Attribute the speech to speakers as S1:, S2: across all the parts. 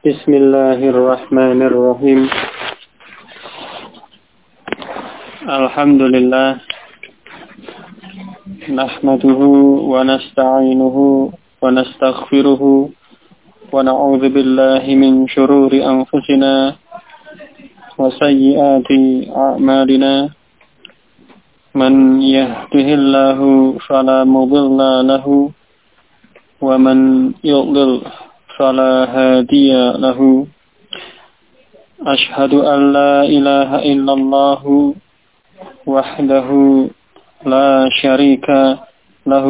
S1: Bismillahirrahmanirrahim. Alhamdulillah. Nahmaduhu wa nasta'inuhu wa nastaghfiruhu wa na'udzu billahi min shururi anfusina wa sayyiati a'malina. Man yahdihillahu fala mudilla lahu wa man yudlil فلا هادي له أشهد أن لا إله إلا الله وحده لا شريك له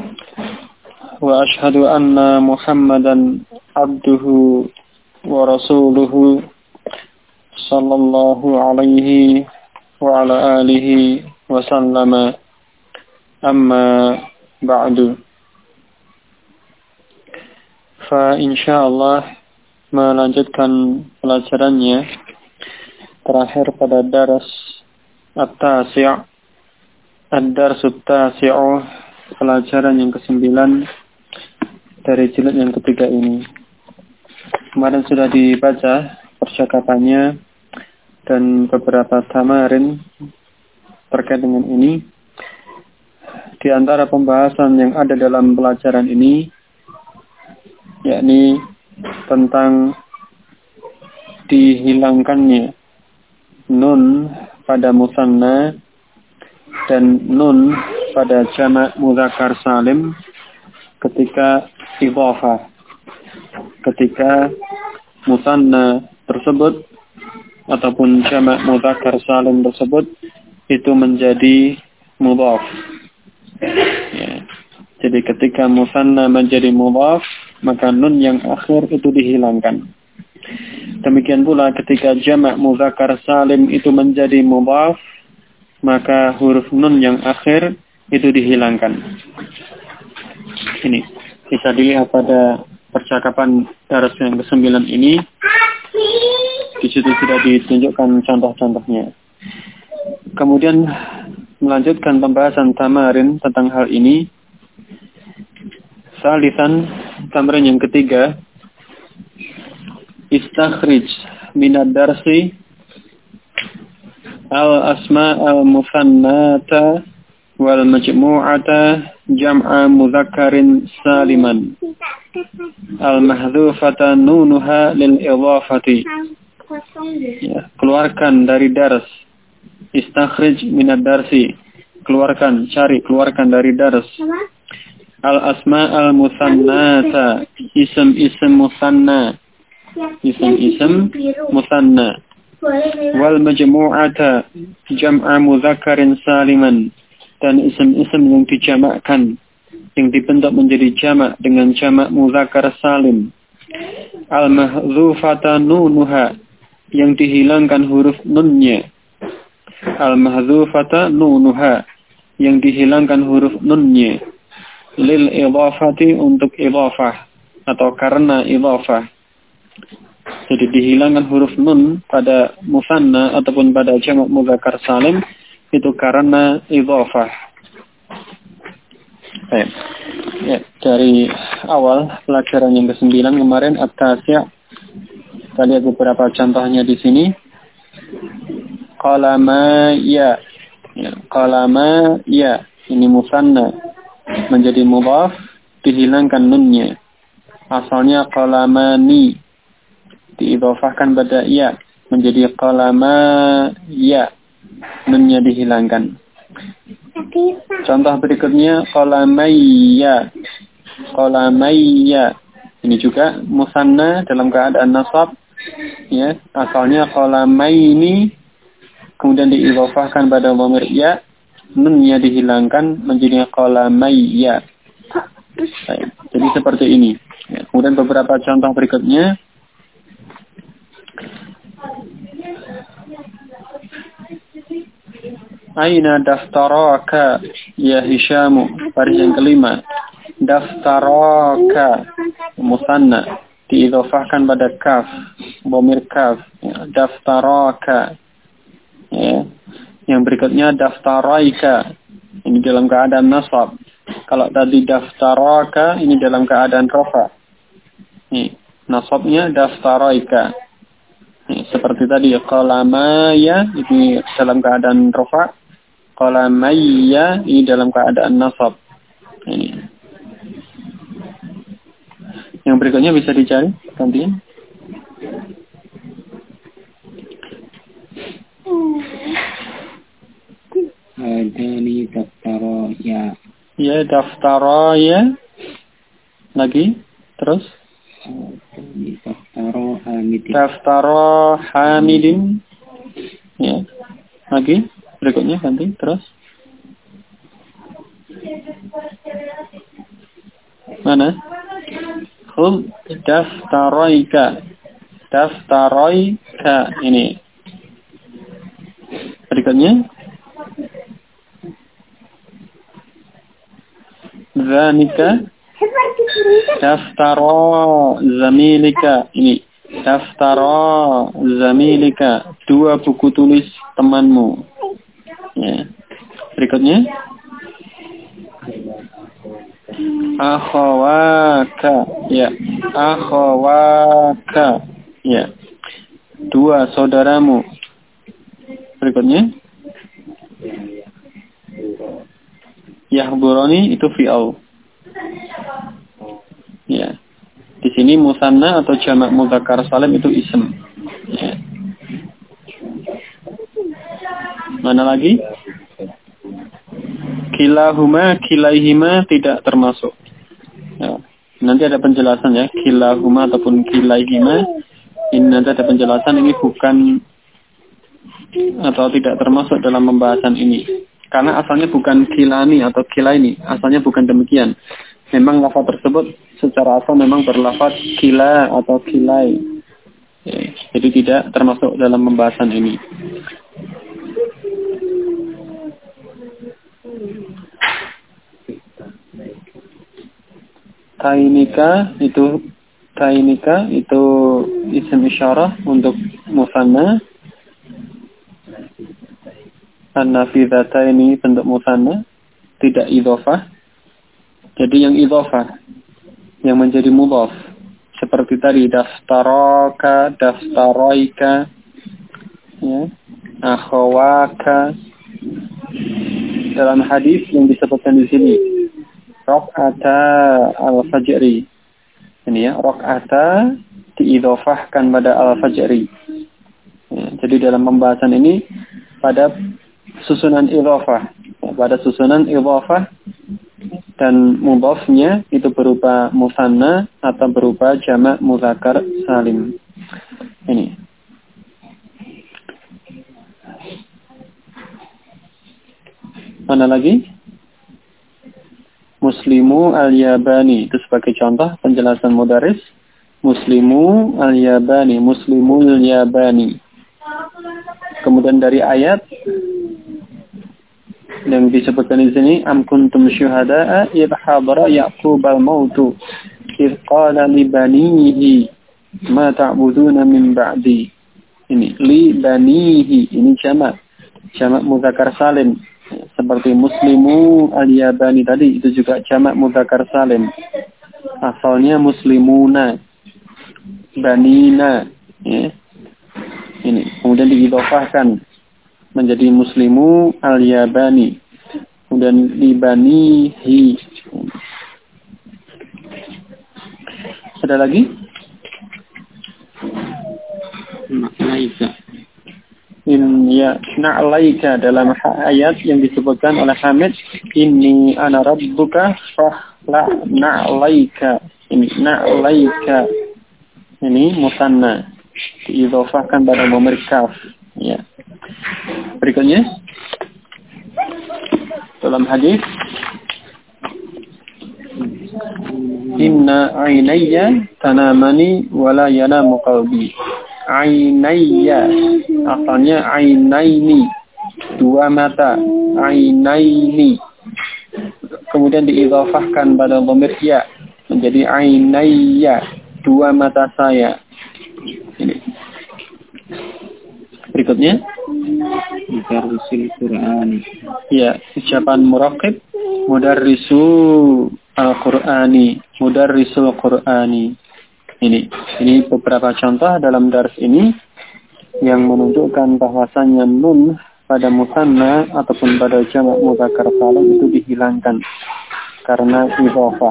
S1: وأشهد أن محمدا عبده ورسوله صلى الله عليه وعلى آله وسلم أما بعد. Insyaallah melanjutkan pelajarannya terakhir pada daras at-tasi', ad-darsut tasi'u, pelajaran yang ke-9 dari jilid yang ketiga ini. Kemarin sudah dibaca percakapannya dan beberapa tamarin terkait dengan ini. Di antara pembahasan yang ada dalam pelajaran ini yakni tentang dihilangkannya nun pada musanna dan nun pada jamak mudzakkar salim ketika idhafah, ketika musanna tersebut ataupun jamak mudzakkar salim tersebut itu menjadi mudhaf. Ya. Jadi ketika musanna menjadi mudhaf, maka nun yang akhir itu dihilangkan. Demikian pula ketika jamak mudzakkar salim itu menjadi mudhaf, maka huruf nun yang akhir itu dihilangkan. Ini bisa dilihat pada percakapan daras yang ke-9 ini. Di situ sudah ditunjukkan contoh-contohnya. Kemudian melanjutkan pembahasan tamarin tentang hal ini. Salisan, tamarin yang ketiga, istakhrij minad darsi al-asma al-musannata wal majmu'ata jam'a mudzakkarin saliman al-mahdhufata nunuha lil idhafati. Ya, keluarkan dari dars. Istakhrij minad darsi, keluarkan dari dars al-asma al-musannata, isim musanna, isim musanna, wal majmu'ata jam'a mudzakkarin saliman, dan isim-isim yang dijamakkan, yang dibentuk menjadi jamak dengan jamak mudzakkar salim, al-mahdhufata nunuha, yang dihilangkan huruf nunnya, al-mahdhufata nunuha, yang dihilangkan huruf nunnya, lil idhafati, untuk idhafah atau karena idhafah. Jadi dihilangkan huruf nun pada musanna ataupun pada jamak mudzakkar salim itu karena idhafah. Ya, dari awal pelajaran yang ke-9 kemarin at-tasi', kita lihat beberapa contohnya di sini. Qalama ya, qalama ya, ini musanna menjadi mudhaf, dihilangkan nunnya. Asalnya qalamani, diidhafahkan pada ya menjadi qalama ya, nunnya dihilangkan. Contoh berikutnya qalamayya, qalamayya, ini juga musanna dalam keadaan nasab, ya, asalnya qalamaini, kemudian diidhafahkan pada dhamir ya, nunnya dihilangkan menjadi qalamayya. Jadi seperti ini. Ya, kemudian beberapa contoh berikutnya. Aina daftaraka ya Hishamu, baris yang kelima. Daftaraka musanna, diidhafahkan pada kaf, dhamir kaf, ya, daftaraka. Ya. Yang berikutnya daftaraika, ini dalam keadaan nasab. Kalau tadi daftaraka, ini dalam keadaan rafa. Nih, nasabnya daftaraika. Seperti tadi qalamaya ini dalam keadaan rafa, qalamaya ini dalam keadaan nasab. Ini. Yang berikutnya bisa dicari gantian.
S2: Hadani daftaraya.
S1: Ya, daftaraya. Lagi, terus. Daftaro hamidin. Ya. Lagi, berikutnya ganti, terus. Mana? Hum daftaroika. Daftaroika. Ini. Berikutnya. Zanika. Daftaro zamilika. Ini. Daftaro zamilika. 2 buku tulis temanmu. Ya. Berikutnya. Akhawaka. Ya. Akhawaka. Ya. 2 saudaramu. Berikutnya. Yahburoni itu fi'al. Ya. Di sini musanna atau jamak mudzakkar salim itu ism. Ya. Mana lagi? Kilahuma, kilaihima tidak termasuk. Ya. Nanti ada penjelasan ya. Kilahuma ataupun kilaihima. Ini nanti ada penjelasan, ini bukan atau tidak termasuk dalam pembahasan ini. Karena asalnya bukan kilani atau kilaini. Asalnya bukan demikian. Memang lafaz tersebut secara asal memang berlafaz kila atau kilai. Ya, jadi tidak termasuk dalam pembahasan ini. Tainika itu isim isyarah untuk musanna. An-nafidhata ini bentuk musanna, tidak idhofah. Jadi yang idhofah yang menjadi mudhaf seperti tadi daftaraka, daftaroika, ya, akhawaka. Dalam hadis yang disebutkan di sini raq'ata al-fajri. Ini ya, raq'ata diidhofahkan pada al-fajri. Ya, jadi dalam pembahasan ini pada susunan idhofah. Ya, pada susunan idhofah dan mudhafnya itu berupa musanna atau berupa jamak mudzakkar salim. Ini. Mana lagi? Muslimu al-Yabani. Itu sebagai contoh penjelasan mudaris. Muslimu al-Yabani. Muslimul Yabani. Kemudian dari ayat yang disebutkan di sini, am kuntum syuhada'a idh hadara Ya'qub al-mautu idh qala li banihi ma ta'buduna min ba'di. Ini li banihi, ini jamak mudzakkar salim. Seperti muslimu al-Yabani tadi, itu juga jamak mudzakkar salim. Asalnya muslimuna, banina, ya. Ini kemudian diidhofahkan menjadi muslimu al-Yabani. Kemudian libanihi. Ada lagi?
S2: Na'laika.
S1: Na'laika dalam ayat yang disebutkan oleh Hamid, inni ana rabbuka fahla na'laika. Ini na'laika. Ini musanna. Diidhofahkan pada dhamir kaf. Ya. Berikutnya dalam hadis, inna ainayya tanamani wala yanamu qalbi. Ainayya asalnya ainaini, 2 mata, ainaini. Kemudian diidhofahkan pada dhamir ya menjadi ainayya, 2 mata saya. Ini. Berikutnya
S2: Mudarrisul Qur'ani.
S1: Ya, ucapan muraqib mudarrisu al-Qur'ani, mudarrisul Qur'ani. Ini beberapa contoh dalam dars ini yang menunjukkan bahwasannya nun pada musanna ataupun pada jamak mudzakkar salim itu dihilangkan karena idhofah.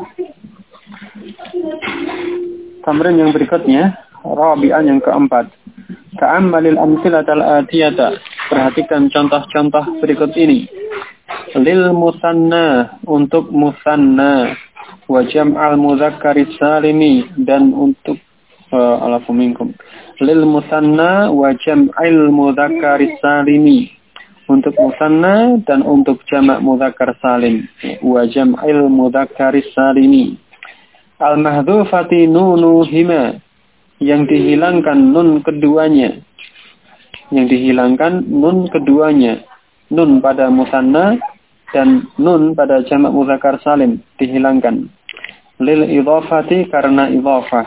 S1: Tamrin yang berikutnya, rabi'an yang keempat. Ta'ammalil amsilatal atiyata. Perhatikan contoh-contoh berikut ini. Lil musanna, untuk musanna, wa jam'al mudzakkari salimi, dan untuk alafu minkum. Lil musanna wa jam'il mudzakkari salimi, untuk musanna dan untuk jamak mudzakkar salim. Wa jam'il mudzakkari salimi. Al-mahdhufati nunuhima, yang dihilangkan nun keduanya. Yang dihilangkan nun keduanya. Nun pada musanna dan nun pada jamak mudzakkar salim dihilangkan. Lil idhafati, karena idhafah.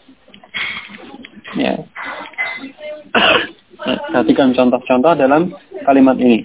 S1: Ya. Perhatikan contoh-contoh dalam kalimat ini.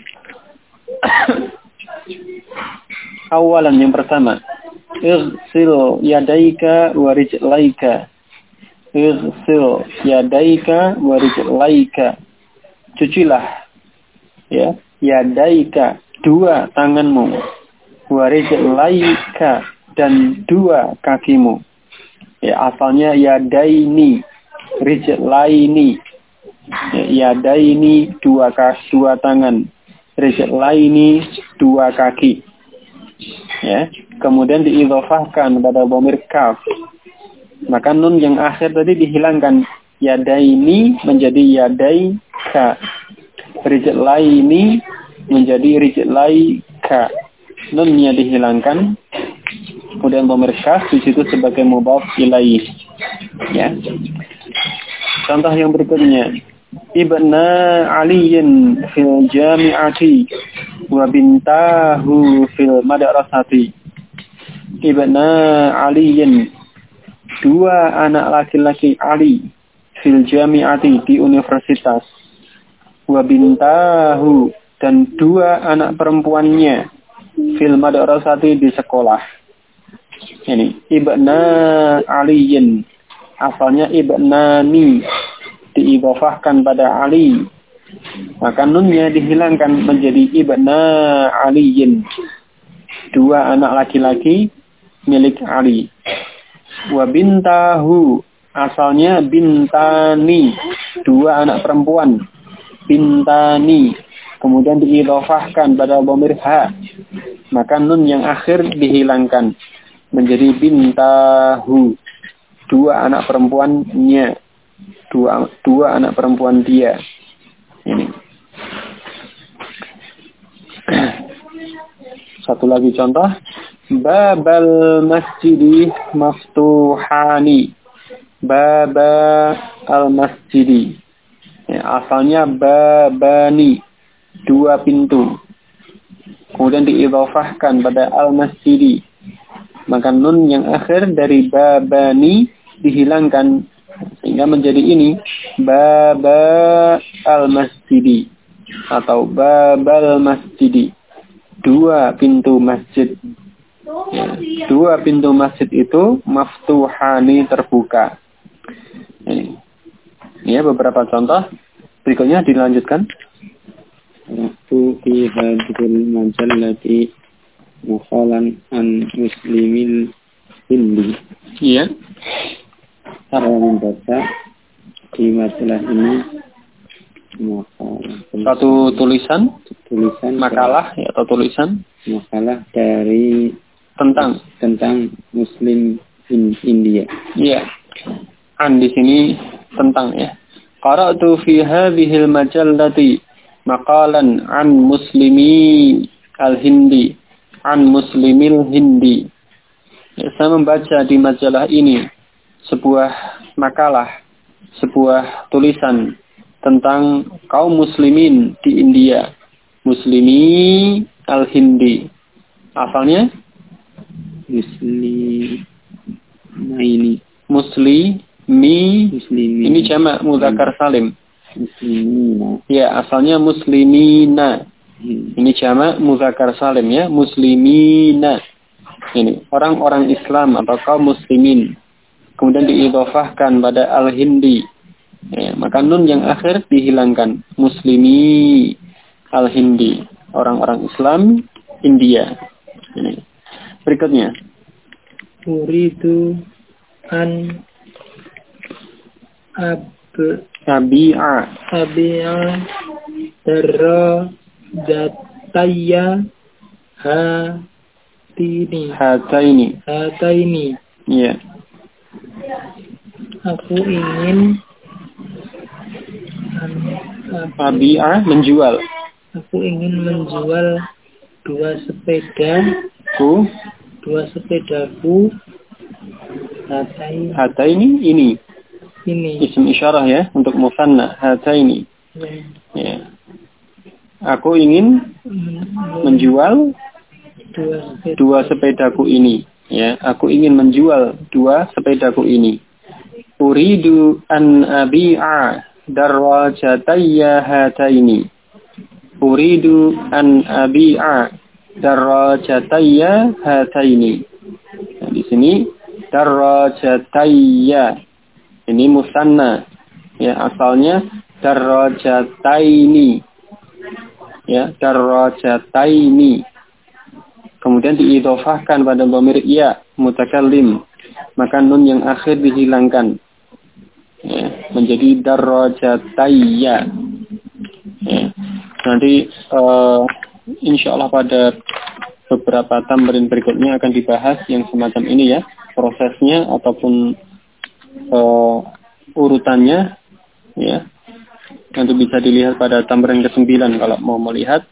S1: Awalan, yang pertama. Ighsil yadaika wa rijlaika. Ighsil yadaika wa rijlaika. Cucilah, ya, yadaika, dua tanganmu, wa rijlaika, dan dua kakimu. Ya, asalnya yadaini, rijlaini. Ya, yadaini dua tangan, rijlaini dua kaki. Ya, kemudian diidhofahkan pada dhamir kaf. Maka nun yang akhir tadi dihilangkan. Yadaini menjadi yadaika. Rijlaini menjadi rijlaika. Nunnya dihilangkan. Kemudian dhamir kaf di situ sebagai mudhaf ilaih. Ya. Contoh yang berikutnya. Ibna Aliyin fil jami'ati wa bintahu fil madrasati. Ibna Aliyin, dua anak laki-laki Ali, fil jami'ati, di universitas. Wa bintahu, dan dua anak perempuannya, fil madrasati, di sekolah. Ini Ibna Aliyin, asalnya Ibnani, diidhofahkan pada Ali. Maka nunnya dihilangkan menjadi Ibna Aliyin, dua anak laki-laki milik Ali. Wa bintahu, asalnya bintani, dua anak perempuan, bintani. Kemudian diidhofahkan pada dhamir ha. Maka nun yang akhir dihilangkan menjadi bintahu, dua anak perempuannya, dua anak perempuan dia. Ini. Satu lagi contoh. Babal masjidi maftuhani. Baba al-masjidi. Ya, asalnya babani, dua pintu. Kemudian diidhofahkan pada al-masjidi. Maka nun yang akhir dari babani dihilangkan sehingga menjadi ini baba al-masjidi atau babal masjidi, dua pintu masjid. Ya, dua pintu masjid itu maftuhani, terbuka. Ini ya beberapa contoh. Berikutnya dilanjutkan.
S2: Waktu fi hadhil majallati mukhalan an muslimil hindi.
S1: Iya.
S2: Cara membaca di majalah ini
S1: satu tulisan makalah ya, atau tulisan
S2: makalah dari tentang Muslim India.
S1: Iya. An di sini tentang ya. Qara'tu fi hadhil majallati maqalan an muslimi al-hindi, an muslimil hindi. Ya, saya membaca di majalah ini sebuah makalah, sebuah tulisan tentang kaum muslimin di India. Muslimi al-hindi. Asalnya muslimi. Ini jamak mudzakkar salim.
S2: Muslimina.
S1: Ya, asalnya muslimina. Ini jamak mudzakkar salim ya, muslimina. Ini orang-orang Islam atau kaum muslimin. kemudian diidhofahkan pada al-hindi. Ya, maka nun yang akhir dihilangkan. Muslimi al-hindi, orang-orang Islam India. Ini. Berikutnya.
S3: Uridu an
S1: Abi'a
S3: darra dataya hataini.
S1: Ya.
S3: Aku ingin
S1: Abi'a menjual.
S3: Aku ingin menjual dua sepedaku.
S1: Hataini ini. Isim isyarah ya untuk musanna. Hataini. Ya. Aku ingin menjual dua sepedaku ini. Ya, aku ingin menjual dua sepedaku ini. Uridu an abi'a darrajatayya hataini. Uridu an abi'a darrajatayya hataini. Nah, di sini darrajatayya ini musanna. Ya, asalnya darrajataini. Ya, darrajataini. Kemudian diidhofahkan pada dhamir ya mutakallim, maka nun yang akhir dihilangkan, ya, menjadi darajatayya. Ya. Nanti insyaallah pada beberapa tamrin berikutnya akan dibahas yang semacam ini ya, prosesnya ataupun urutannya, ya. Nanti bisa dilihat pada tamrin ke-9 kalau mau melihat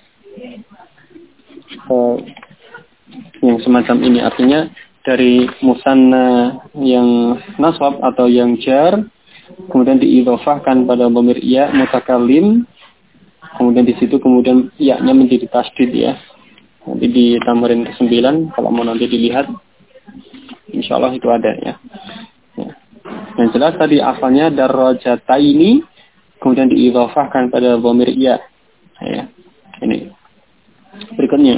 S1: yang semacam ini, artinya dari musanna yang nasab atau yang jar, kemudian diidhofahkan pada dhamir ya mutakallim, kemudian di situ kemudian ya-nya menjadi tasdid ya. Nanti di tamrin ke-9 kalau mau nanti dilihat, insyaallah itu ada ya. Yang jelas tadi asalnya darajataini, kemudian diidhofahkan pada dhamir ya. Ya. Ini. Berikutnya.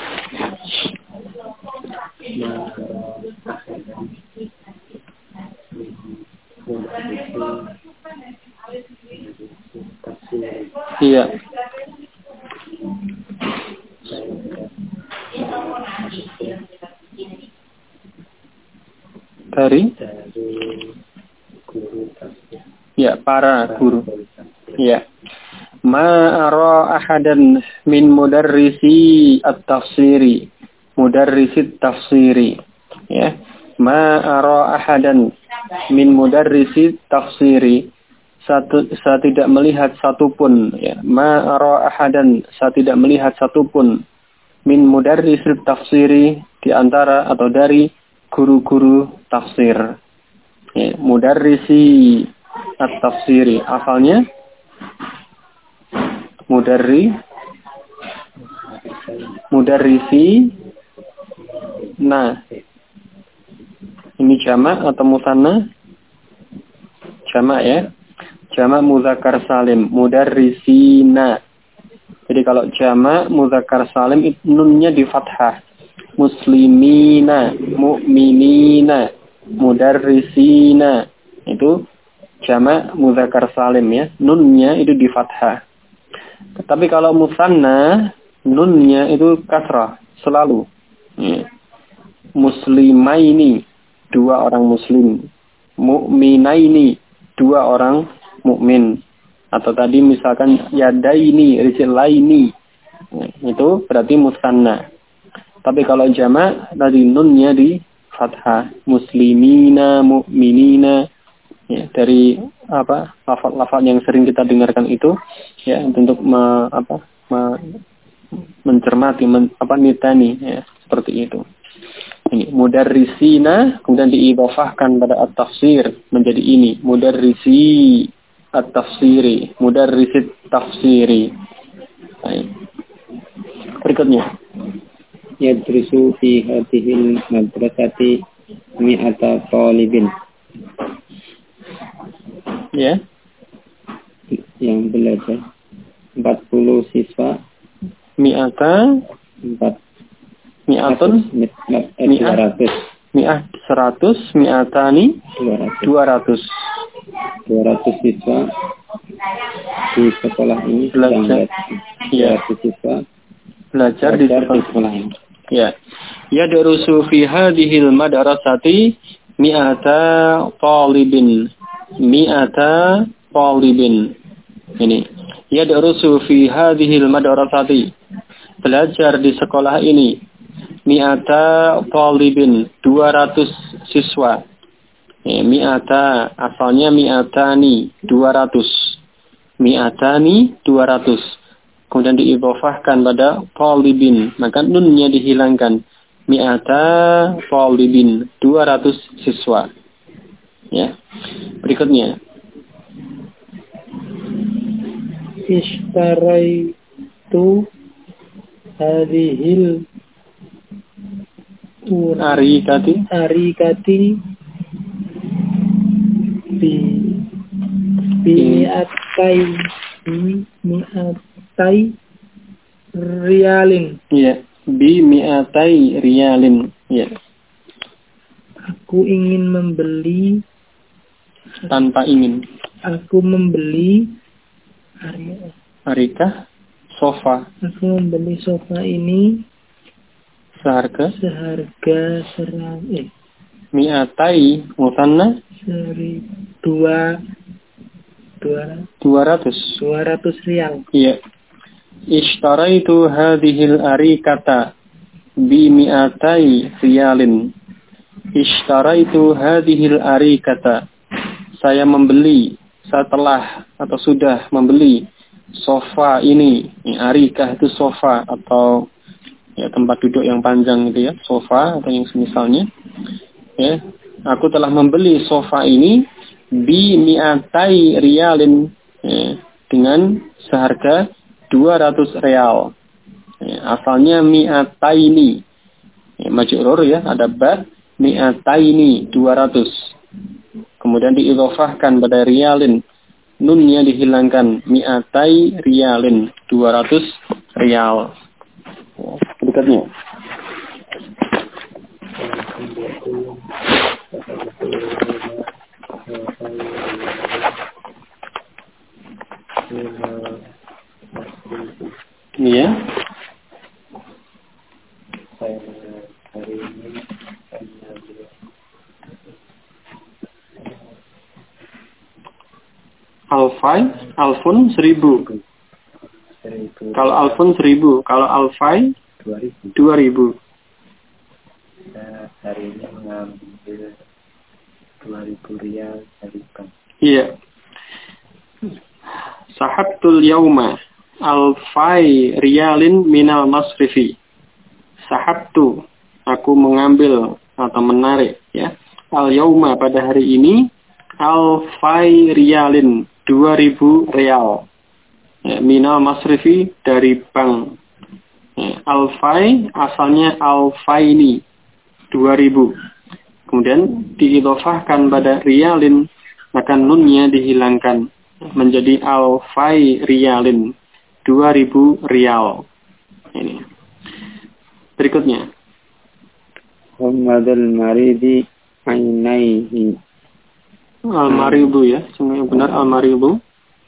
S1: Iya. Dari ya para guru. Ya. Ma ara ahadan min mudarrisi at-tafsiri. Mudarrisit tafsiri. Ya. Ma ara ahadan min mudarrisit tafsiri. Saya tidak melihat satupun, ya. Ma ara ahadan, saya tidak melihat satupun min mudarrisit tafsiri, di antara atau dari guru-guru tafsir. Ya. Mudarrisi at-tafsiri, asalnya mudarrisi. Nah, ini jamak atau musanna? Jamak ya. Jamak muzakkar salim, mudarrisina. Jadi kalau jamak muzakkar salim itu nunnya di fathah. Muslimina, mu'minina, mudarrisina. Itu jamak muzakkar salim ya. Nunnya itu di fathah. Tapi kalau musanna, nunnya itu kasrah selalu. Ya. Muslimaini, dua orang muslim. Mu'minaini, dua orang mukmin. Atau tadi misalkan yadaini, rijlaini. Itu berarti musanna. Tapi kalau jamak tadi nunnya di fathah. Muslimina, mu'minina. Ya, dari lafaz-lafaz yang sering kita dengarkan itu ya, untuk mencermati nitani ya, seperti itu. Ini mudarrisina, kemudian diidhofahkan pada at-tafsir menjadi ini mudarrisi at-tafsiri, mudarrisit tafsiri. Baik. Berikutnya
S2: yadrisu fi hadhil madrasati mi'ata talibin.
S1: Ya.
S2: Yang belajar 40 siswa.
S1: Mi'atun
S2: 200.
S1: Mi'ah 100, mi'atani 200.
S2: 200 siswa di sekolah ini
S1: Belajar. Ya.
S2: 200 siswa
S1: Belajar di
S2: sekolah ini.
S1: Ya. Yadrusu fi hadhil madrasati mi'ata talibin. Mi'ata talibin. Ini. Yadrusu fi hadhil madrasati. Belajar di sekolah ini. Mi'ata talibin. 200 siswa. Mi'ata asalnya mi'atani 200. Mi'atani 200. Kemudian diidhofahkan pada talibin, maka nunnya dihilangkan. Mi'ata talibin 200 siswa. Ya. Berikutnya.
S3: Ishtaraitu hadhil arikati mi'atai riyalin.
S1: Iya, bi mi'atai riyalin. Iya.
S3: Aku ingin membeli
S1: Tanpa ingin.
S3: Aku membeli
S1: Arikah sofa.
S3: Aku membeli sofa ini
S1: Seharga mi'atai musanna
S3: 200 rial.
S1: Iya. Ishtaraitu hadhil arikata bi mi'atai riyalin. Ishtaraitu hadhil arikata. Saya membeli setelah atau sudah membeli sofa ini. Arikah itu sofa atau ya tempat duduk yang panjang gitu ya, sofa atau yang semisalnya. Ya, aku telah membeli sofa ini bi mi'atai riyalin, ya, dengan seharga 200 real. Ya, asalnya mi'ataini. Ya, majrur ya, ada ba, mi'ataini 200. Kemudian diidhofahkan pada riyalin. Nunnya dihilangkan, mi'atai riyalin 200 real. Berikutnya. Iya. Alfun 1000. Kalau alfun 1000, kalau alfai 2000.
S2: Hari ini mengambil 2000 rial dari bank.
S1: Iya. Sahabtul yauma alfai riyalin minal masrifi. Sahabtu, aku mengambil atau menarik ya. Al yauma pada hari ini alfai riyalin 2000 real. Ya, minal masrifi dari bank. Ya, alfai asalnya alfaini 2000. Kemudian diidhofahkan pada riyalin, maka nunnya dihilangkan menjadi alfai riyalin 2000 rial. Ini. Berikutnya.
S2: Muhammadul maridi ainaihi.
S1: Al-maridu ya, yang benar al-maridu.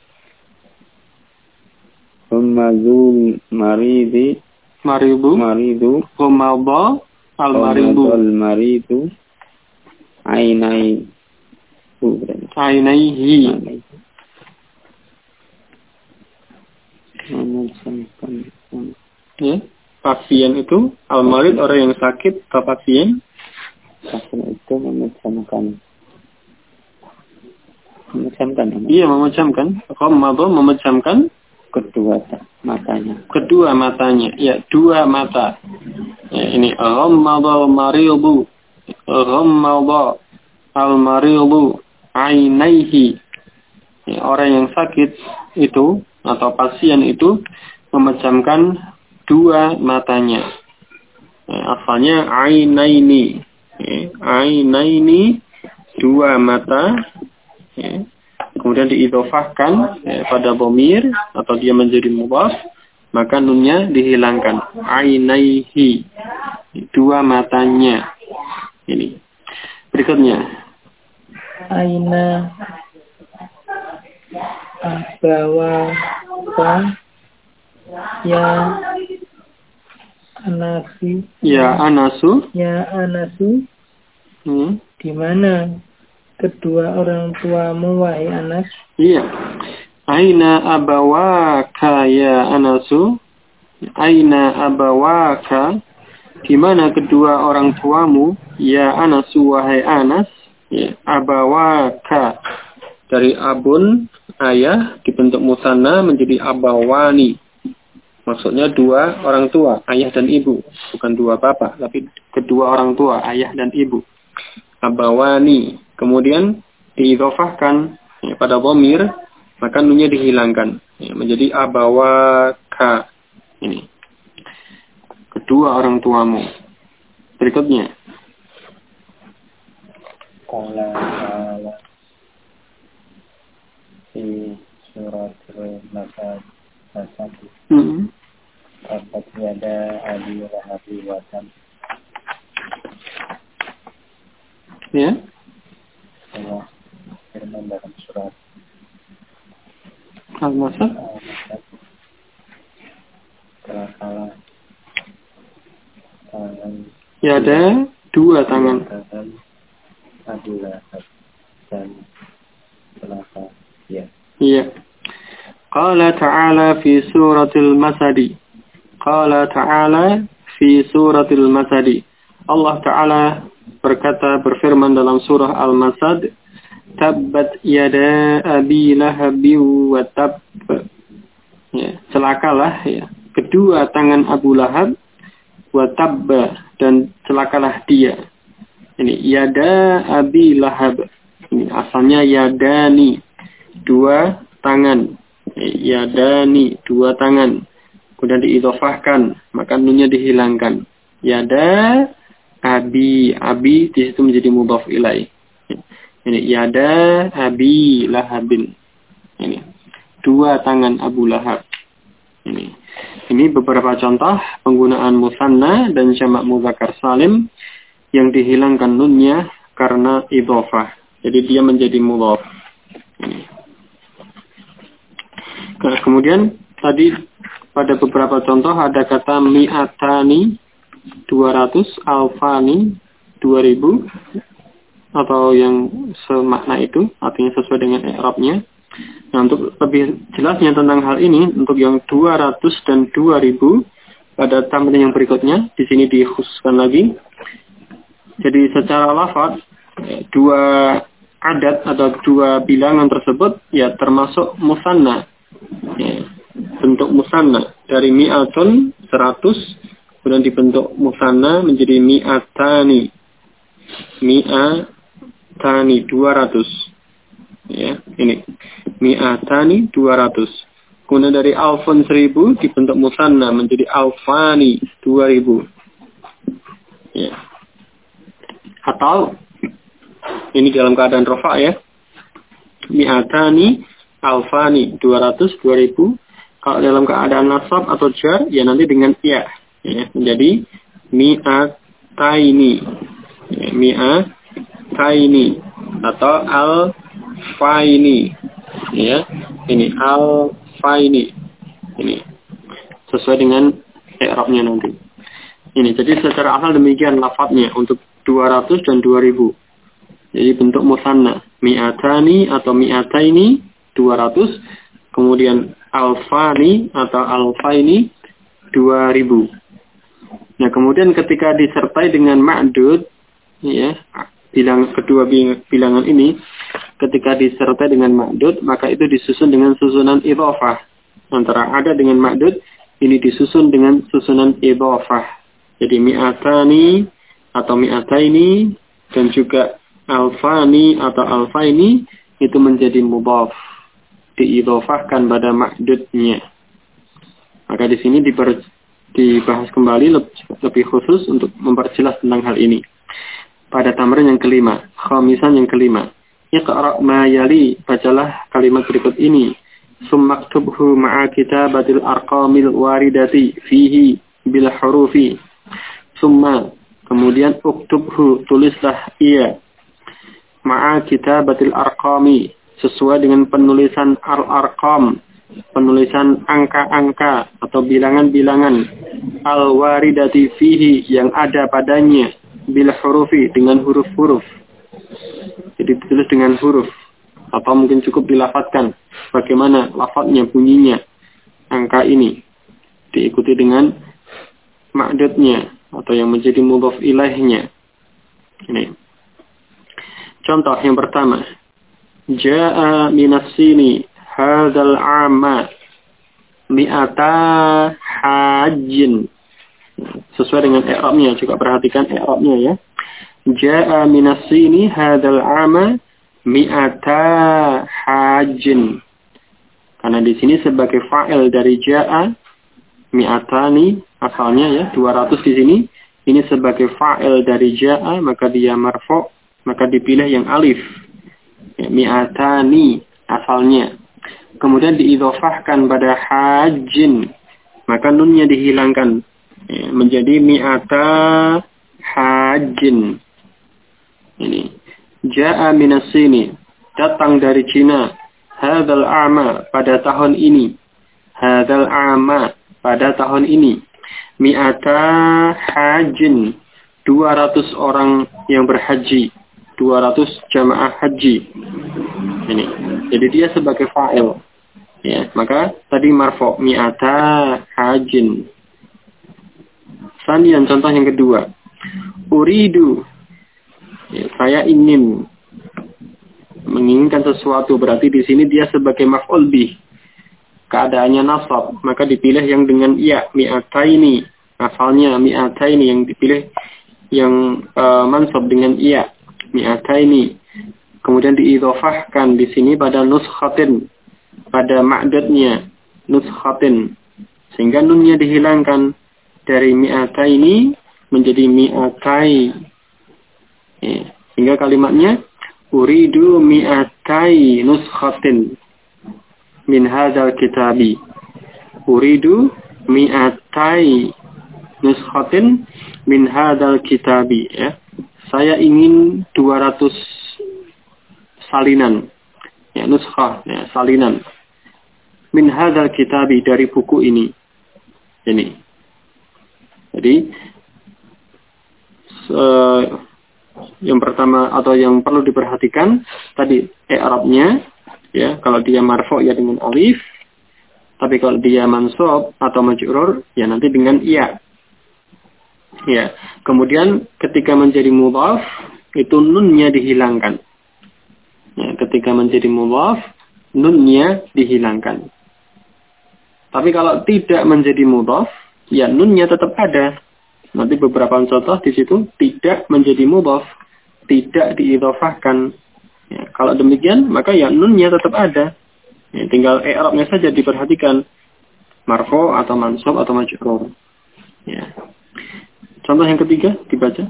S2: Muhammadul maridi maridu.
S1: Hummadha al-maridu.
S2: Al-maridu ainaihi. Ya, pasien itu al-marid orang yang sakit atau pasien. Pasien itu memejamkan.
S1: Iya, memejamkan. Hummadha memejamkan
S2: kedua matanya.
S1: Ya, dua mata. Ya, ini hummadha al-maridu. Hummadha al-maridu ainaihi. Ya, orang yang sakit itu atau pasien itu memejamkan dua matanya. Ya, asalnya ainaini. Ya, ainaini dua mata. Ya. Kemudian diidhofahkan pada dhamir atau dia menjadi mudhaf, maka nunnya dihilangkan. Ainaihi, dua matanya.
S2: Ini. Berikutnya.
S3: Aina abawaka ya anasu.
S2: Ya anasu.
S3: Ya anasu. Di mana kedua orang tuamu wahai Anas?
S2: Iya. Aina abawaka ya Anasu. Aina abawaka. Di mana kedua orang tuamu ya Anasu wahai Anas? Ya, abawaka. Dari abun ayah dibentuk musanna menjadi abawani. Maksudnya dua orang tua, ayah dan ibu, bukan dua bapak, tapi kedua orang tua, ayah dan ibu. Abawani. Kemudian diidhofahkan pada dhamir, maka nunnya dihilangkan menjadi abawaka. Ini kedua orang tuamu. Berikutnya.
S4: Qala ta'ala fi suratul Masad. Tabat yada abi lahabi wa tab.
S2: Ya.
S4: Allah firman dalam surat
S2: Al-Masad.
S4: Telah tangan.
S2: Ya ada dua tangan.
S4: Abu Lahab dan Celaka. Ya.
S2: Iya. Qala ta'ala fi suratil Masadi. Qala ta'ala fi suratil Masadi. Allah Ta'ala berfirman dalam surah Al-Masad, Tabbat yada abi lahabi wa tab. Ya, celakalah ya kedua tangan Abu Lahab wa tab, dan celakalah dia. Ini yada abi lahab. Ini asalnya yadani, dua tangan. Yadani, dua tangan. Kemudian diidhofahkan, maka nunnya dihilangkan. Yada abi di situ menjadi mudhaf ilaih. Ini yada abi lahabin. Ini dua tangan Abu Lahab. Ini beberapa contoh penggunaan musanna dan jamak mudzakkar salim yang dihilangkan nunnya karena idhofah. Jadi dia menjadi mudhaf. Nah, kemudian tadi pada beberapa contoh ada kata mi'atani 200, alfani 2000 atau yang semakna itu, artinya sesuai dengan i'rabnya. Nah, untuk lebih jelasnya tentang hal ini, untuk yang 200 dan 2000 pada tamrin yang berikutnya, di sini dikhususkan lagi. Jadi secara lafaz dua adat atau dua bilangan tersebut ya termasuk musanna. Ya, bentuk musanna dari mi'atun 100 kemudian dibentuk musanna menjadi mi'atani. Mi'atani 200. Ya, ini. Mi'atani 200. Kemudian dari alfun 1000 dibentuk musanna menjadi alfani 2000. Ya. Atau ini dalam keadaan rofa ya. Mi'atani alfani 200 2000. Kalau dalam keadaan nasab atau jar ya nanti dengan ya, menjadi mi'ataini. Ya, mi'ataini atau alfaini. Ya, ini alfaini. Ini sesuai dengan i'rabnya nanti. Ini jadi secara asal demikian lafadznya untuk 200 dan 2000. Jadi bentuk musanna, mi'atani atau mi'ataini 200, kemudian alfani atau alfaini 2000. Nah, kemudian ketika disertai dengan ma'dud, ya, kedua bilangan ini ketika disertai dengan ma'dud, maka itu disusun dengan susunan idhofah. Antara ada dengan ma'dud, ini disusun dengan susunan idhofah. Jadi mi'atani atau mi'ataini dan juga alfani atau alfaini itu menjadi mudhaf, diidhofahkan pada ma'dudnya. Maka di sini dibahas kembali lebih khusus untuk memperjelas tentang hal ini. Pada tamrin yang kelima, khamisan yang kelima. Iqra' ma yali, bacalah kalimat berikut ini. Summaktubhu ma'a kitabatil arqamil waridati fihi bil hurufi. Summa, Kemudian uktubhu, tulislah ia. Ma'a kitabatil arqami, sesuai dengan penulisan al-arqam, penulisan angka-angka atau bilangan-bilangan, al-waridati fihi, yang ada padanya, bil hurufi, dengan huruf-huruf. Jadi ditulis dengan huruf, atau mungkin cukup dilafadzkan bagaimana lafadznya, bunyinya angka ini, diikuti dengan ma'dudnya atau yang menjadi mudhaf ilaihnya. Ini contoh yang pertama, Ja'a minas sini hadzal 'ama mi'ata hajjin. Sesuai dengan i'rabnya, juga perhatikan i'rabnya ya. Ja'a minas sini hadzal 'ama mi'ata hajjin. Karena di sini sebagai fa'il dari ja'a, mi'atani asalnya ya, 200 di sini. Ini sebagai fa'il dari ja'a, maka dia marfu', maka dipilih yang alif. Ya, mi'atani asalnya. Kemudian diidhofahkan pada hajin, maka nunnya dihilangkan. Ya, menjadi mi'ata hajin. Ini. Ja'a minas sini, datang dari Cina. Hadzal a'ma, pada tahun ini. Hadzal a'ma, pada tahun ini. Mi'ata hajin, 200 orang yang berhaji. 200 jamaah haji. Ini. Jadi dia sebagai fa'il. Ya, maka tadi marfu' mi'ata hajin. Sanian, contoh yang kedua. Uridu. Ya, saya ingin. Menginginkan sesuatu, berarti di sini dia sebagai maf'ul bih. Keadaannya nasab, maka dipilih yang dengan ya, mi'ataini. Asalnya mi'ataini, yang dipilih yang mansab dengan ya, mi'ataini. Kemudian diidhofahkan di sini pada nuskhatin, pada ma'dadnya nuskhatin, sehingga nunnya dihilangkan dari mi'ataini menjadi mi'atai. Ya. Sehingga kalimatnya uridu mi'atai nuskhatin min hadzal kitabi. Uridu mi'atai nuskhatin min hadzal kitabi, ya. Saya ingin 200 salinan. Ya, nuskhah, ya, salinan. Min hadzal kitabi, dari buku ini. Ini. Jadi yang pertama atau yang perlu diperhatikan tadi i'rabnya, ya, kalau dia marfu' ya dengan alif, tapi kalau dia mansub atau majrur ya nanti dengan ya. Ya, kemudian ketika menjadi mudhaf itu nunnya dihilangkan. Ya, ketika menjadi mudhaf nunnya dihilangkan. Tapi kalau tidak menjadi mudhaf, ya nunnya tetap ada. Nanti beberapa contoh di situ tidak menjadi mudhaf, tidak diidhofahkan. Ya, kalau demikian maka ya nunnya tetap ada. Ya, tinggal i'rabnya saja diperhatikan, marfu' atau mansub atau majrur. Ya. Contoh yang ketiga dibaca.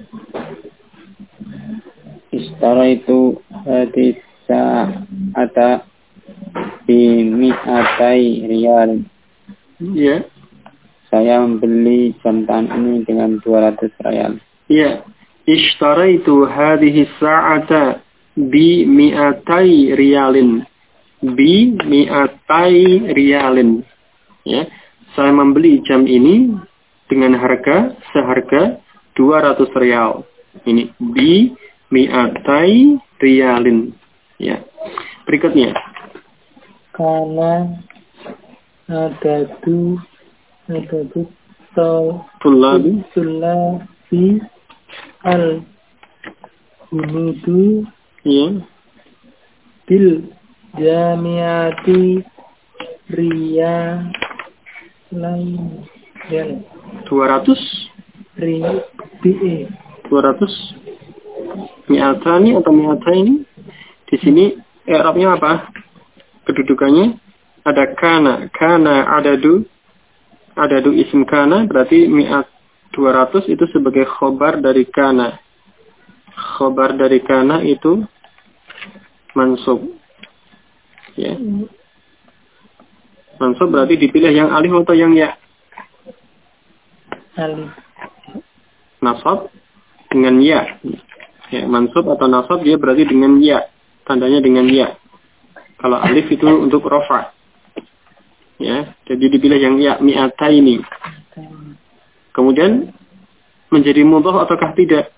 S4: Istaraitu hadisa ata bi mi'atai riyal.
S2: Ya.
S4: Saya membeli jam tangan ini dengan 200 riyal.
S2: Ya. Ishtaraitu hadhihi sa'ata bi mi'atai riyalin. Bi mi'atai riyalin. Ya. Saya membeli jam ini dengan harga seharga 200 riyal. Ini bi mi'atai riyalin. Ya. Berikutnya.
S3: Karena ada
S2: Tulabi
S3: al hunudu
S2: ya
S3: bil jamiati riya lain
S2: 200 mi'atani atau mi'ataini. Di sini i'rabnya apa? Kedudukannya ada kana adadu isim kana, berarti mi'at 200 itu sebagai khobar dari kana. Khobar dari kana itu mansub. Ya. Mansub berarti dipilih yang alif atau yang ya?
S3: alif.
S2: nasab dengan ya. Ya, mansub atau nasab dia berarti dengan ya. Tandanya dengan ya. Kalau alif itu untuk rofa. Ya, jadi dipilih yang ya mi'ataini. Kemudian menjadi mudhaf ataukah tidak?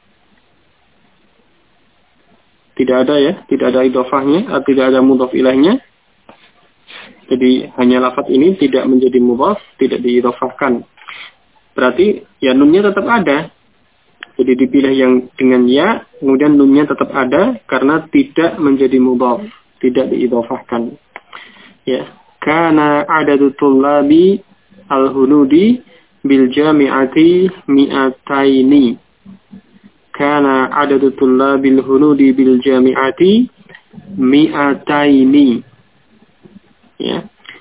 S2: Tidak ada ya, tidak ada idhofahnya, tidak ada mudhaf ilaihnya. Jadi hanya lafaz ini tidak menjadi mudhaf, tidak diidhofahkan. Berarti ya nunnya tetap ada. Jadi dipilih yang dengan ya, kemudian nunnya tetap ada karena tidak menjadi mudhaf, tidak diidhofahkan. Ya, kana adadu tullabi al-hunudi bil jami'ati mi'ataini. Kana adadu tullabil hunudi bil jami'ati mi'ataini. Ya.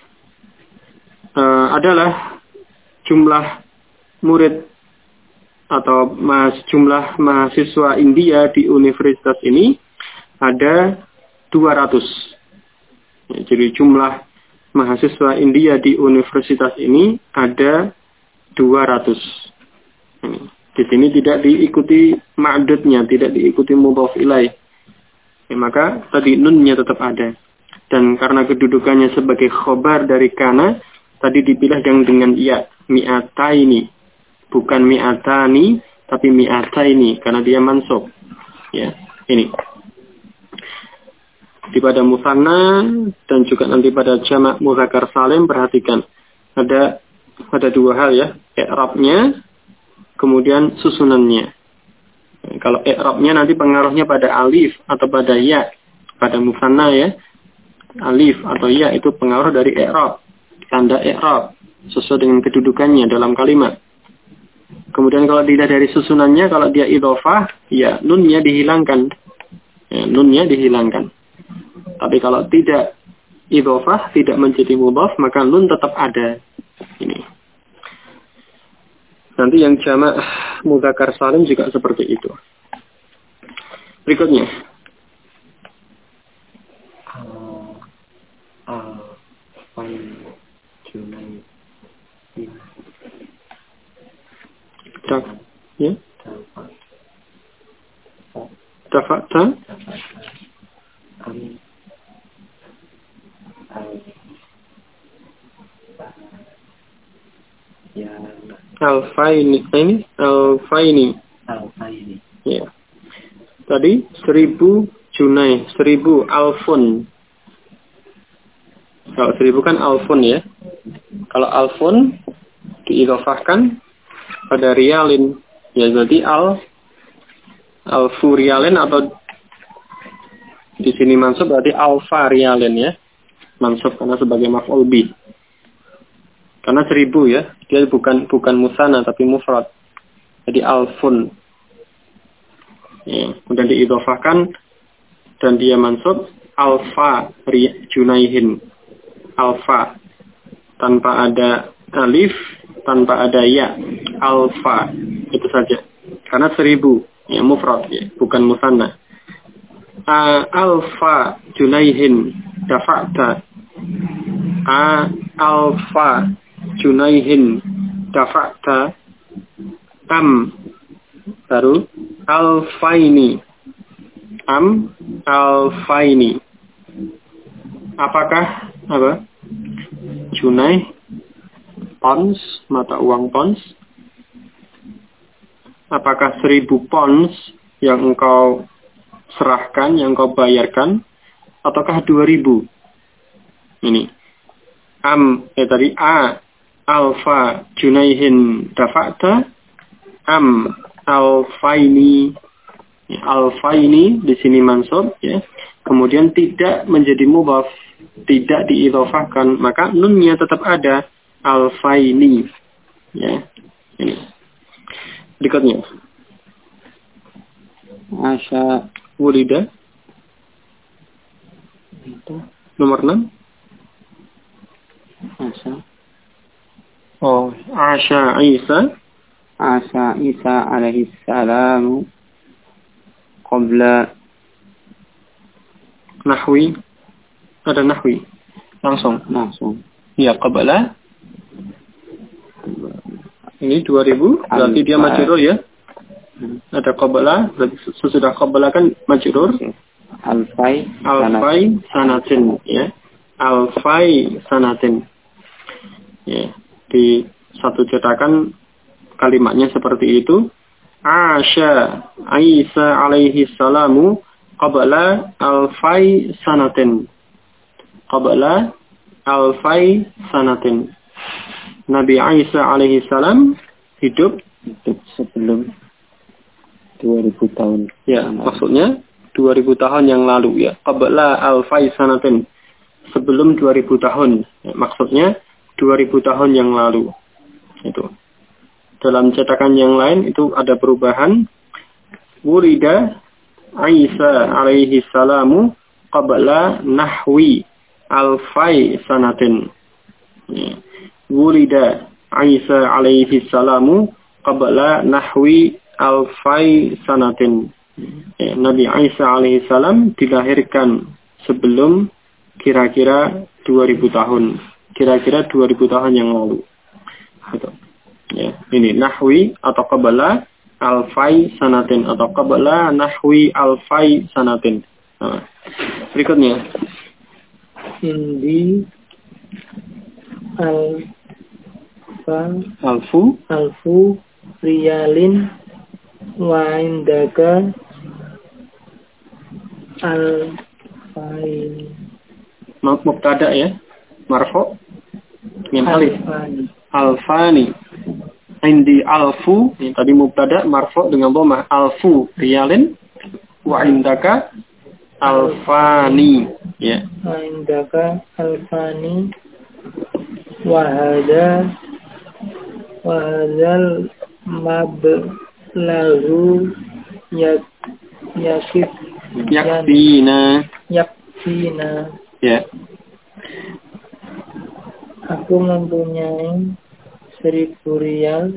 S2: Adalah jumlah murid atau jumlah mahasiswa India di universitas ini ada 200. Ya, jadi jumlah mahasiswa India di universitas ini ada 200. Di sini tidak diikuti ma'dudnya, tidak diikuti mudhaf ilaih. Ya, maka tadi nunnya tetap ada. Dan karena kedudukannya sebagai khobar dari kana, tadi dipilih yang dengan ya, mi'ataini. Bukan mi'atani, tapi mi'ataini, karena dia mansub. Ya, ini. Di pada musanna dan juga nanti pada jamak mudzakkar salim, perhatikan. Ada dua hal ya, i'rabnya, kemudian susunannya. Kalau i'rabnya nanti pengaruhnya pada alif atau pada ya. Pada musanna ya, alif atau ya itu pengaruh dari i'rab. Tanda i'rab sesuai dengan kedudukannya dalam kalimat. Kemudian kalau tidak dari susunannya, kalau dia idhofah, ya nunnya dihilangkan. Ya, nunnya dihilangkan. Tapi kalau tidak idhofah, tidak menjadi mudhaf, maka nun tetap ada. Ini. Nanti yang jamak mudzakkar salim juga seperti itu. Berikutnya. Ya. Tafa'ta. Alfaini. Ya. Tadi 1000 junai, 1000 alfun. Kalau 1000 kan alfun ya. Kalau alfun diidhofahkan pada rialin, ya berarti alfu rialin atau di sini mansub berarti alfa rialin ya. Mansub karena sebagai maf'ul bih. Karena 1000 ya, dia bukan musanna tapi mufrad. Jadi alfun. Ya, kemudian diidhofahkan dan dia mansub alfa junaihin. Alfa tanpa ada alif, tanpa ada ya. Alfa itu saja. Karena 1000 ya mufrad ya, bukan musanna. Alfa junaihin dafa'ta. Alfa junaihin dafa'ta. Baru alfaini. Alfaini. Apakah apa? Junai, pons, mata uang pons. Apakah 1000 pons yang engkau serahkan, yang engkau bayarkan, ataukah 2000? Ini. Tadi alfa junaihin dafa'ta. Alfaini. Alfaini di sini mansub ya. Kemudian tidak menjadi mudhaf, tidak diidhofahkan, maka nunnya tetap ada. Alfaini. Ya. Ini. Berikutnya.
S4: Asya
S2: Wulida. Nomor 6. Asya Isa.
S4: Asya Isa alaihi salam qabla
S2: Nahwi. Ada nahwi. Langsung. Ya, qabla. Ini 2000. Berarti dia majrur ya. ada qabla, sesudah qabla kan majrur.
S4: Alfai
S2: Sanatin, ya. Alfai sanatin. Ya, di satu cetakan kalimatnya seperti itu. Asya Isa alaihi salamu qabla alfai sanatin. Qabla alfai sanatin. Nabi Isa alaihi salam hidup
S4: sebelum 2000 tahun.
S2: Ya, maksudnya 2000 tahun yang lalu, ya. Qabla alfai sanatin. Sebelum 2000 tahun. Ya, maksudnya 2000 tahun yang lalu. Itu. Dalam cetakan yang lain itu ada perubahan. Wurida Isa alaihi salamu qabla nahwi alfai sanatin. Ya. Wurida Isa alaihi salamu qabla nahwi alfai sanatin. Ya, Nabi Isa alaihi salam dilahirkan sebelum kira-kira 2000 tahun. Kira-kira 2000 tahun yang lalu. Ya, ini nahwi atau qabla alfai sanatin atau qabla nahwi alfai sanatin. Nah, berikutnya.
S3: Indi alfu riyalin wa indaka alfain.
S2: Mubtada ya, marfu dengan alif. Alfani. Indi alfu, ini tadi mubtada marfu dengan dhammah, alfu riyalin wa indaka alfani, ya.
S3: Wa indaka alfani wa hadzal mablagu yakfina. Ya. Aku mempunyai 1000 rial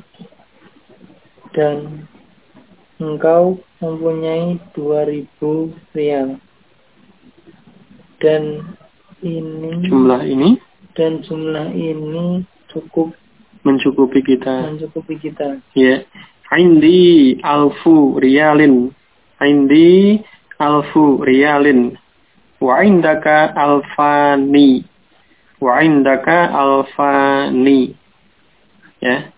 S3: dan engkau mempunyai 2000 rial. Dan jumlah ini cukup
S2: mencukupi kita. Ya. Indi alfu riyalin. Wa indaka alfani. Ya.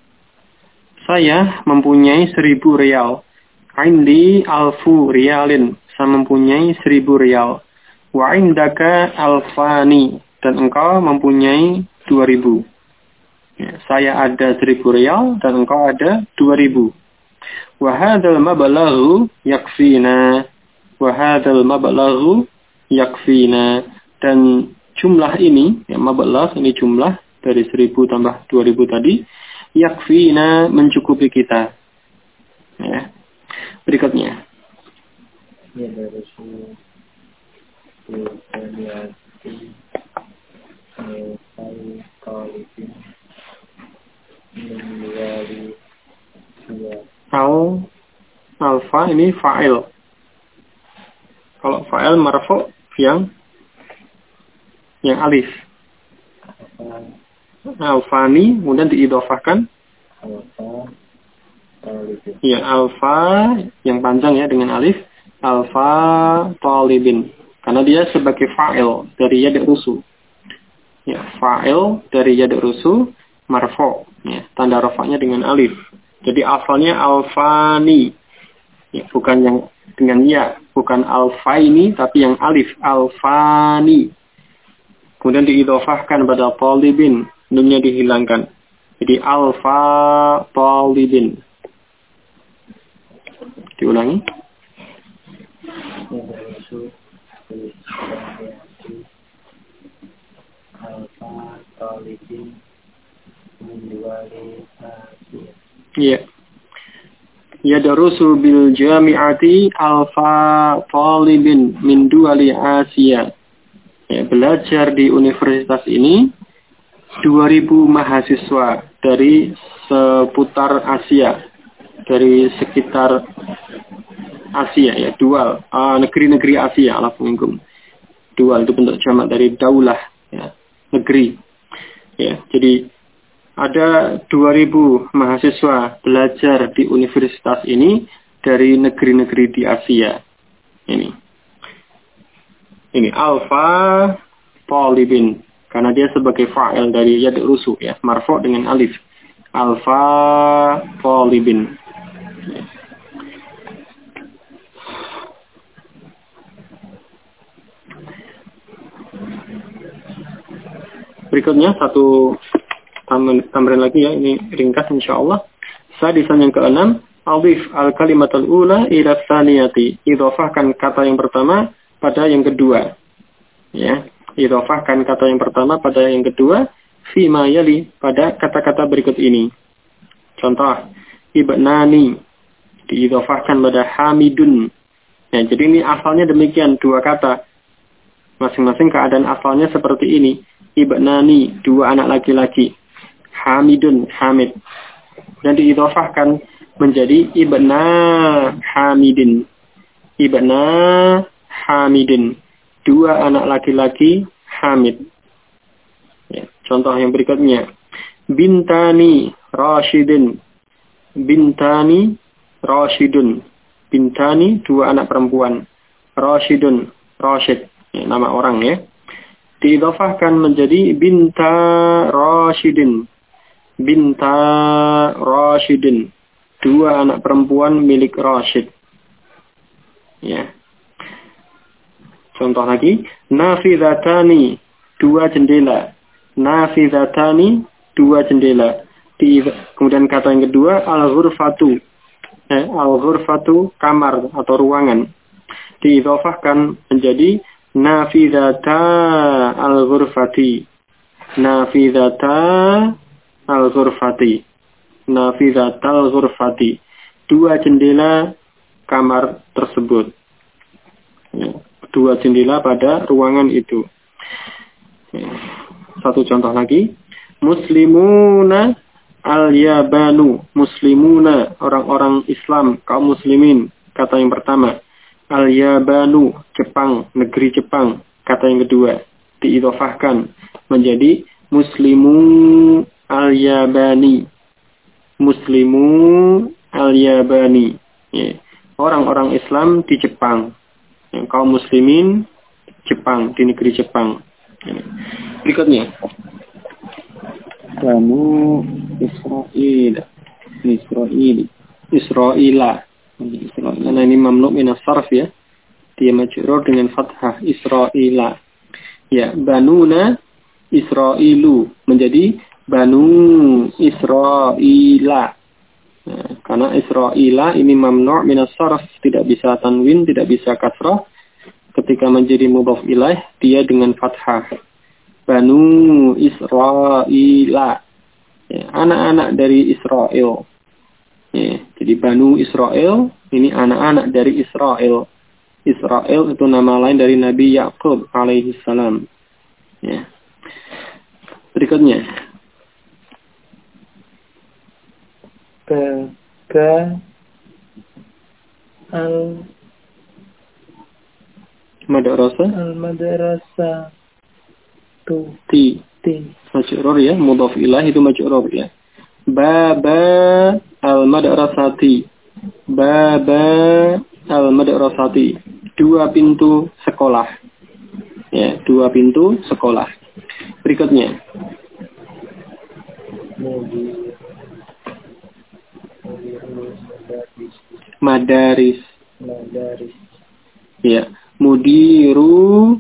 S2: Saya mempunyai 1000 rial. Indi alfu riyalin. Saya mempunyai 1000 rial. Wa indaka alfani. Dan engkau mempunyai 2000. Ya, saya ada 1000 rial dan engkau ada 2000. Wa hadzal mablaghu yakfina. Dan jumlah ini, ya, mablagh ini jumlah dari 1000 tambah 2000 tadi, yakfina mencukupi kita. Ya. Berikutnya. Alfa ini fa'il. Kalau fa'il marfu yang alif. Alfani kemudian diidhofahkan. Ya, alfa yang panjang ya dengan alif. Alfa talibin. Karena dia sebagai fa'il dari yad' rusu. Ya, fa'il dari yad' rusu marfu. Ya, tanda rafa'nya dengan alif. Jadi asalnya alfani. Ya, bukan yang dengan ya, bukan alfaini tapi yang alif, alfani. Kemudian diidhofahkan pada talibin, nunnya dihilangkan. Jadi alfa talibin. Diulangi. Alfa talibin Iya. Yadrusu bil jami'ati alfa talibin min duwali Asia. Ya, belajar di universitas ini 2000 mahasiswa dari seputar Asia, dari sekitar Asia ya, dual, negeri-negeri Asia, alaikum. Dual itu bentuk jamak dari daulah, ya, negeri. Ya, jadi ada 2000 mahasiswa belajar di universitas ini dari negeri-negeri di Asia. Ini alfa talibin, karena dia sebagai fa'il dari yadrusu ya, marfu' dengan alif. Alfa talibin. Berikutnya satu tambahan lagi ya, ini ringkas insyaallah. Sadisan yang keenam, adhif al-kalimatul ula ila tsaniyati. Idhofahkan kata yang pertama pada yang kedua. Ya, idhofahkan kata yang pertama pada yang kedua fi ma yali, pada kata-kata berikut ini. Contoh, ibnani diidhofahkan pada hamidun. Ya, jadi ini asalnya demikian, dua kata. Masing-masing keadaan asalnya seperti ini. Ibnani, dua anak laki-laki. Hamidun, hamid. Dan diidhofahkan menjadi ibna hamidin. Ibna hamidin, dua anak laki-laki hamid. Ya, contoh yang berikutnya. Bintani rasyidin. Bintani rasyidun. Bintani, dua anak perempuan. Rasyidun, rasyid, ya, nama orang ya. Diidhofahkan menjadi binta rasyidin. Binta rasyidin, dua anak perempuan milik Rasyid. Ya. Contoh lagi, nafidatani, dua jendela. Nafidatani, dua jendela. Kemudian kata yang kedua, al-ghurfatu. Al-ghurfatu, kamar atau ruangan. Diidhofahkan menjadi nafidata al-ghurfati. Nafidata al-ghurfati. Nafidatal ghurfati, dua jendela kamar tersebut. Ya, dua jendela pada ruangan itu. Ya. Satu contoh lagi, muslimuna al-yabanu. Muslimuna, orang-orang Islam, kaum muslimin. Kata yang pertama. Al-yabanu, Jepang, negeri Jepang. Kata yang kedua, diidhofahkan menjadi muslimu al-yabani. Muslimu al-yabani. Ya. Orang-orang Islam di Jepang. Ya, kaum muslimin Jepang, di negeri Jepang. Ya. Berikutnya.
S4: Banu Israil.
S2: Israila. Karena ini mamnu' min as-sarf ya. Dia majrur dengan fathah, Israila. Ya, banuna Israilu menjadi Banu Israila. Nah, karena Israila ini mamnu' min as-sarf, tidak bisa tanwin, tidak bisa kasrah. Ketika menjadi mudhaf ilaih, dia dengan fathah. Banu Israila. Ya, anak-anak dari Israel. Ya, jadi Banu Israel ini anak-anak dari Israel. Israel itu nama lain dari Nabi Ya'qub alaihi salam. Ya. Berikutnya.
S3: Al-madrasah
S2: ti majrur ya, mudhaf ilaih itu majrur ya. Baba al-madrasati. Baba al-madrasati, dua pintu sekolah. Ya, dua pintu sekolah. Berikutnya. Madaris. Ya, mudiru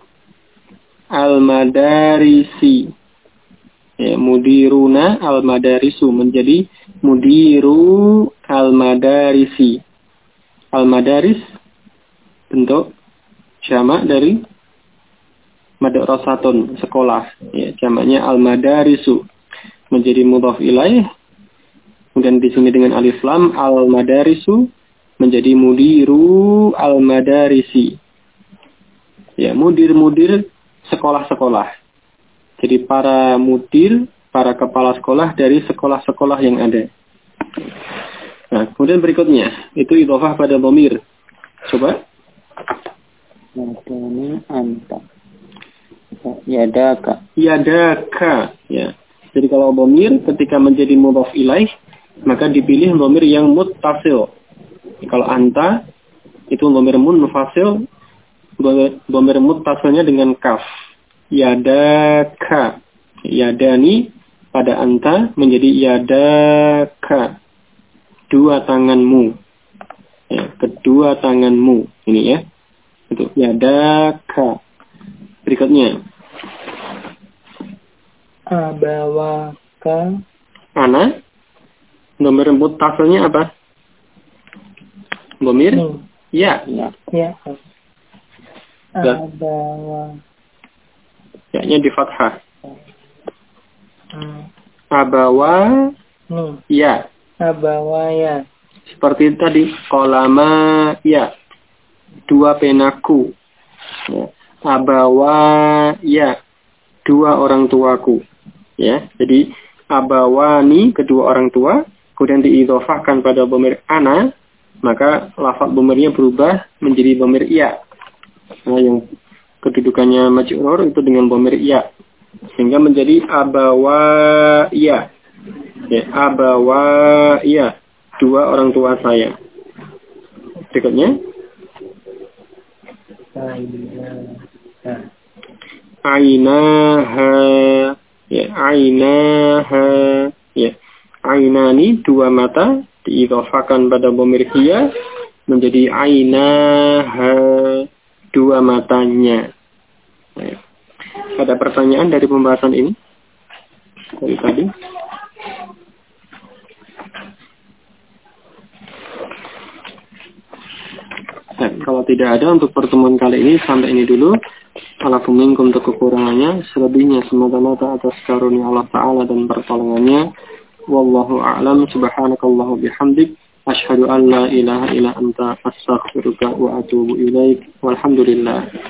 S2: al-madarisi. Ya, mudiruna al-madarisu menjadi mudiru al-madarisi. Al-madaris bentuk jamak dari madrasatun, sekolah. Ya, jamaknya al-madarisu menjadi mudhaf ilaih. Kemudian di sini dengan alif lam, al-madarisu menjadi mudiru al-madarisi. Ya, mudir-mudir sekolah-sekolah. Jadi para mudir, para kepala sekolah dari sekolah-sekolah yang ada. Nah, kemudian berikutnya, itu idhofah pada dhamir. Coba.
S4: Anta. Yadaka.
S2: Yadaka. Ya. Jadi kalau dhamir ketika menjadi mudhaf ilaih, maka dipilih dhamir yang muttasil. Kalau anta itu dhamir munfasil, dhamir muttasilnya dengan kaf. Yadaka. Yadani pada anta menjadi yadaka. Dua tanganmu. Ya, kedua tanganmu. Ini ya. Itu yadaka. Berikutnya.
S3: Abawaka.
S2: Ana. Dhamir muttasilnya apa? Dhamir? Ya.
S3: Ya. Abawa.
S2: Ya-nya di fathah. Abawa. Ya.
S3: Abawaya.
S2: Seperti tadi. Kolama. Ya. Dua penaku. Ya. Abawa. Ya. Dua orang tuaku. Ya. Jadi abawani kedua orang tua. Kemudian diidhofahkan pada dhamir ana. Maka lafaz dhamirnya berubah menjadi dhamir ya. Nah, yang kedudukannya majrur itu dengan dhamir ya. Sehingga menjadi abawa ya. Ya, abawa ya. Dua orang tua saya. Berikutnya. Ainaha. Ya, ainaha. Ya. Ainani dua mata diidhofahkan pada dhamir hiya menjadi ainaha dua matanya. Nah, ada pertanyaan dari pembahasan ini? Dari tadi? Nah, kalau tidak ada untuk pertemuan kali ini sampai ini dulu. Walaupun minkum untuk kekurangannya, selebihnya semata-mata atas karunia Allah Ta'ala dan pertolongannya. Wallahu a'lam. Subhanakallahu bihamdik. Asyhadu an la ilaha illa anta astaghfiruka wa atubu ilaik. Walhamdulillah.